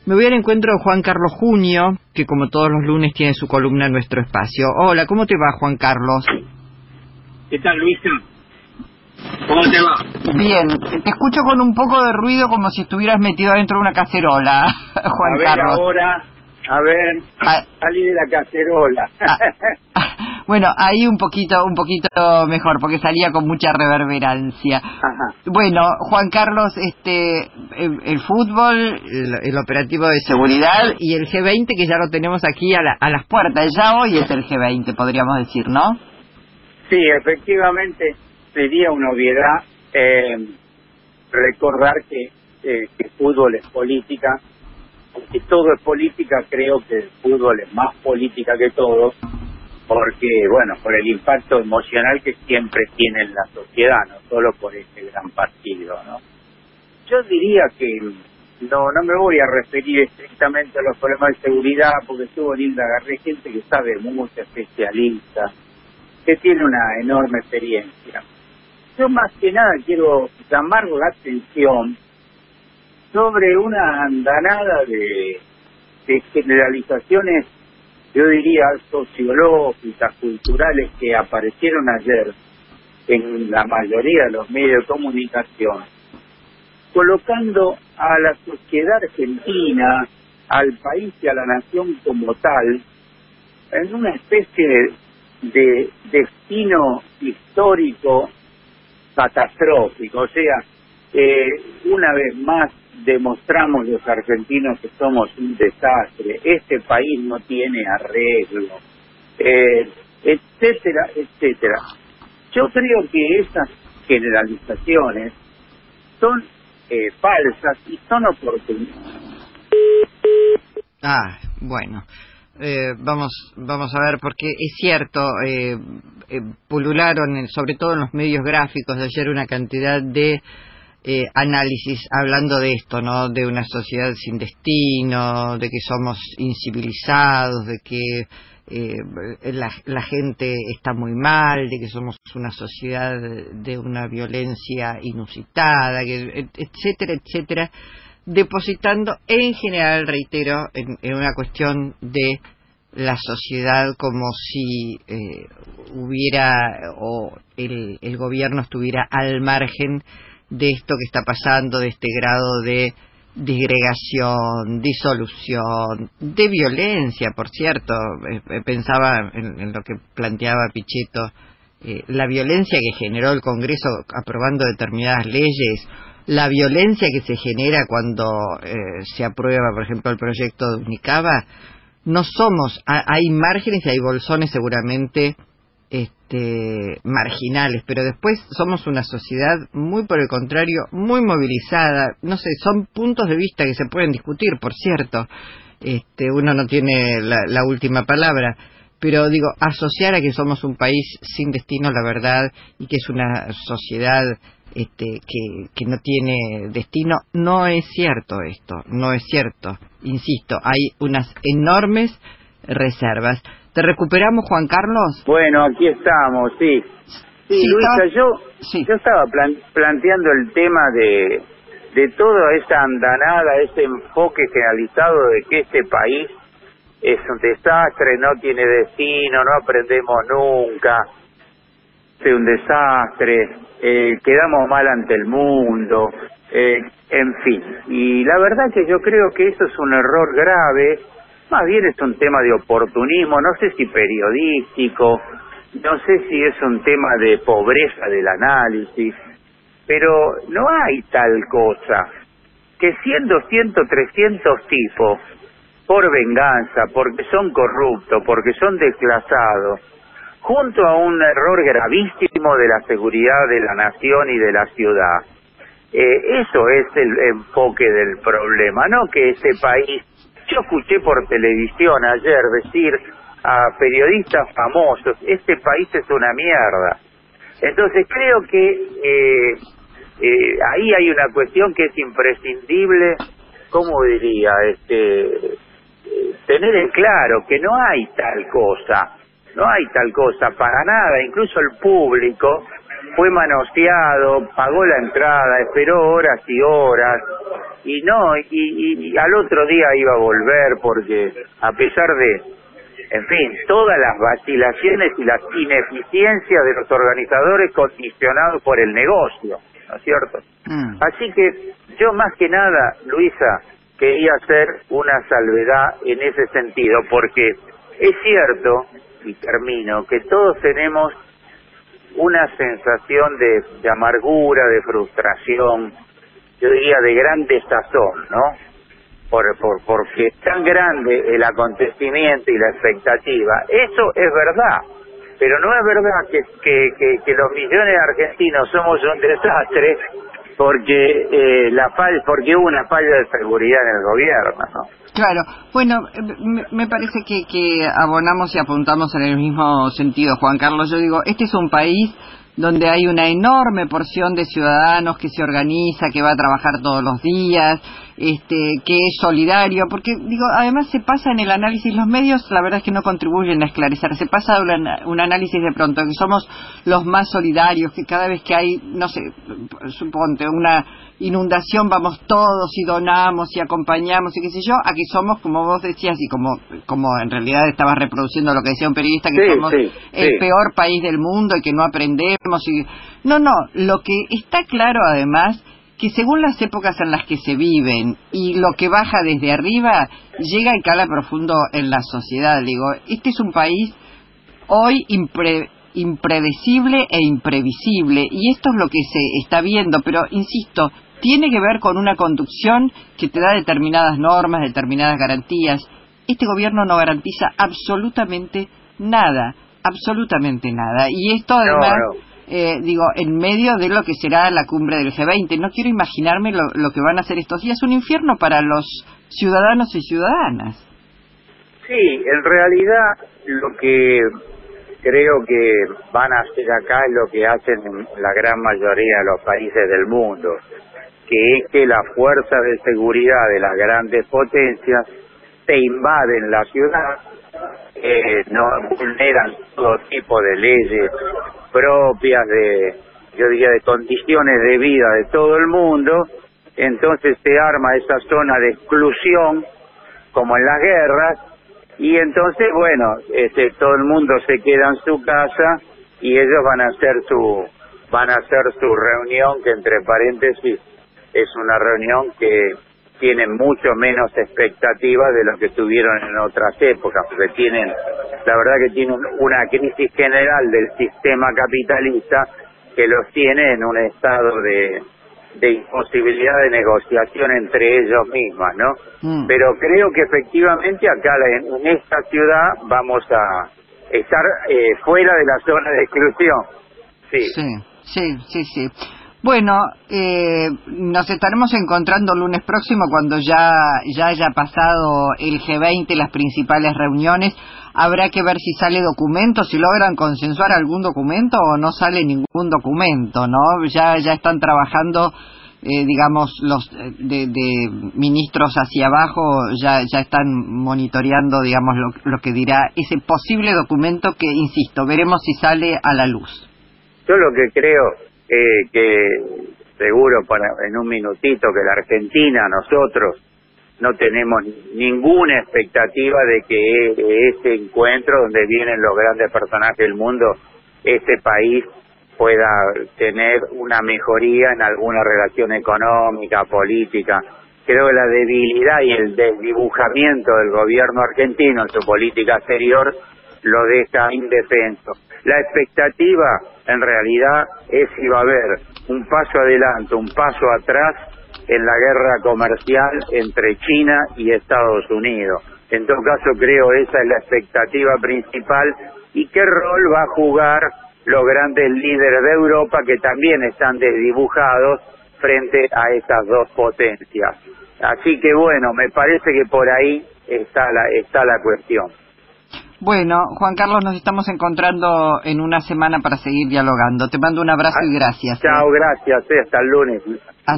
Me voy al encuentro de Juan Carlos Junio, que como todos los lunes tiene su columna en nuestro espacio. Hola, ¿cómo te va, Juan Carlos? ¿Qué tal, Luisa? ¿Cómo te va? Bien, te escucho con un poco de ruido como si estuvieras metido dentro de una cacerola, Juan Carlos. A ver, salí de la cacerola. Bueno, ahí un poquito mejor, porque salía con mucha reverberancia. Ajá. Bueno, Juan Carlos, el fútbol, el operativo de seguridad y el G20, que ya lo tenemos aquí a las puertas. Ya hoy es el G20, podríamos decir, ¿no? Sí, efectivamente, sería una obviedad recordar que fútbol es política. Aunque todo es política, creo que el fútbol es más política que todo, porque, bueno, por el impacto emocional que siempre tiene en la sociedad, no solo por este gran partido, ¿no? Yo diría que no me voy a referir estrictamente a los problemas de seguridad, porque estuvo linda, agarré gente que sabe mucho, especialista, que tiene una enorme experiencia. Yo más que nada quiero llamar la atención sobre una andanada de generalizaciones, yo diría, sociológicas, culturales, que aparecieron ayer en la mayoría de los medios de comunicación, colocando a la sociedad argentina, al país y a la nación como tal, en una especie de destino histórico catastrófico. O sea, una vez más demostramos los argentinos que somos un desastre, este país no tiene arreglo, etcétera, etcétera. Yo creo que esas generalizaciones son falsas y son oportunistas. Bueno. Vamos a ver, porque es cierto, pulularon, sobre todo en los medios gráficos de ayer, una cantidad de análisis hablando de esto, ¿no? De una sociedad sin destino, de que somos incivilizados, de que la gente está muy mal, de que somos una sociedad de una violencia inusitada, etcétera, etcétera, depositando en general, reitero, en una cuestión de la sociedad, como si hubiera o el gobierno estuviera al margen de esto que está pasando, de este grado de disgregación, disolución, de violencia, por cierto. Pensaba en lo que planteaba Pichetto, la violencia que generó el Congreso aprobando determinadas leyes, la violencia que se genera cuando se aprueba, por ejemplo, el proyecto de Unicaba. No somos, hay márgenes y hay bolsones seguramente marginales, pero después somos una sociedad muy por el contrario, muy movilizada. No sé, son puntos de vista que se pueden discutir, por cierto. Uno no tiene la última palabra, pero digo, asociar a que somos un país sin destino, la verdad, y que es una sociedad que no tiene destino, no es cierto esto, no es cierto. Insisto, hay unas enormes reservas. ¿Te recuperamos, Juan Carlos? Bueno, aquí estamos, sí. Sí, Luisa, yo estaba planteando el tema de toda esa andanada, ese enfoque generalizado de que este país es un desastre, no tiene destino, no aprendemos nunca, es un desastre, quedamos mal ante el mundo, en fin. Y la verdad que yo creo que eso es un error grave, más bien es un tema de oportunismo, no sé si periodístico, no sé si es un tema de pobreza del análisis, pero no hay tal cosa, que 100, 200, 300 tipos, por venganza, porque son corruptos, porque son desclasados, junto a un error gravísimo de la seguridad de la nación y de la ciudad. Eso es el enfoque del problema, no que este país... Yo escuché por televisión ayer decir a periodistas famosos, este país es una mierda. Entonces creo que ahí hay una cuestión que es imprescindible, ¿cómo diría? Tener en claro que no hay tal cosa. No hay tal cosa, para nada. Incluso el público fue manoseado, pagó la entrada, esperó horas y horas. y al otro día iba a volver, porque a pesar de, en fin, todas las vacilaciones y las ineficiencias de los organizadores condicionados por el negocio, ¿no es cierto? Así que yo más que nada, Luisa, quería hacer una salvedad en ese sentido, porque es cierto, y termino, que todos tenemos una sensación de amargura, de frustración, yo diría de gran desazón, ¿no? Porque es tan grande el acontecimiento y la expectativa. Eso es verdad, pero no es verdad que los millones de argentinos somos un desastre porque porque hubo una falla de seguridad en el gobierno, ¿no? Claro, bueno, me parece que abonamos y apuntamos en el mismo sentido, Juan Carlos. Yo digo, este es un país donde hay una enorme porción de ciudadanos que se organiza, que va a trabajar todos los días, que es solidario, porque digo, además se pasa en el análisis, los medios la verdad es que no contribuyen a esclarecer, se pasa un análisis de pronto que somos los más solidarios, que cada vez que hay, no sé, suponte una inundación vamos todos y donamos y acompañamos y qué sé yo, a que somos, como vos decías y como en realidad estabas reproduciendo lo que decía un periodista, que somos el peor país del mundo y que no aprendemos y no, lo que está claro además que según las épocas en las que se viven y lo que baja desde arriba llega y cala profundo en la sociedad. Digo, este es un país hoy impredecible e imprevisible, y esto es lo que se está viendo, pero insisto, tiene que ver con una conducción que te da determinadas normas, determinadas garantías. Este gobierno no garantiza absolutamente nada, y esto además, digo, en medio de lo que será la cumbre del G20, no quiero imaginarme lo que van a hacer estos días, un infierno para los ciudadanos y ciudadanas. Sí, en realidad lo que creo que van a hacer acá es lo que hacen en la gran mayoría de los países del mundo, que es que las fuerzas de seguridad de las grandes potencias se invaden la ciudad, no vulneran todo tipo de leyes propias de condiciones de vida de todo el mundo, entonces se arma esa zona de exclusión como en las guerras, y entonces bueno, todo el mundo se queda en su casa y ellos van a hacer su reunión, que entre paréntesis es una reunión que tiene mucho menos expectativas de lo que tuvieron en otras épocas, porque la verdad que tienen una crisis general del sistema capitalista que los tiene en un estado de imposibilidad de negociación entre ellos mismas, ¿no? Pero creo que efectivamente acá en esta ciudad vamos a estar fuera de la zona de exclusión. Sí. Bueno, nos estaremos encontrando lunes próximo cuando ya haya pasado el G20, las principales reuniones. Habrá que ver si sale documento, si logran consensuar algún documento o no sale ningún documento, ¿no? Ya están trabajando, digamos, los de ministros hacia abajo, ya están monitoreando, digamos, lo que dirá ese posible documento que, insisto, veremos si sale a la luz. Yo lo que creo que seguro en un minutito que la Argentina, nosotros no tenemos ninguna expectativa de que este encuentro donde vienen los grandes personajes del mundo, este país pueda tener una mejoría en alguna relación económica, política. Creo que la debilidad y el desdibujamiento del gobierno argentino en su política exterior lo deja indefenso. La expectativa en realidad es si va a haber un paso adelante, un paso atrás en la guerra comercial entre China y Estados Unidos. En todo caso creo esa es la expectativa principal, y qué rol va a jugar los grandes líderes de Europa que también están desdibujados frente a estas dos potencias. Así que bueno, me parece que por ahí está la cuestión. Bueno, Juan Carlos, nos estamos encontrando en una semana para seguir dialogando. Te mando un abrazo y gracias. Chao, gracias. Hasta el lunes.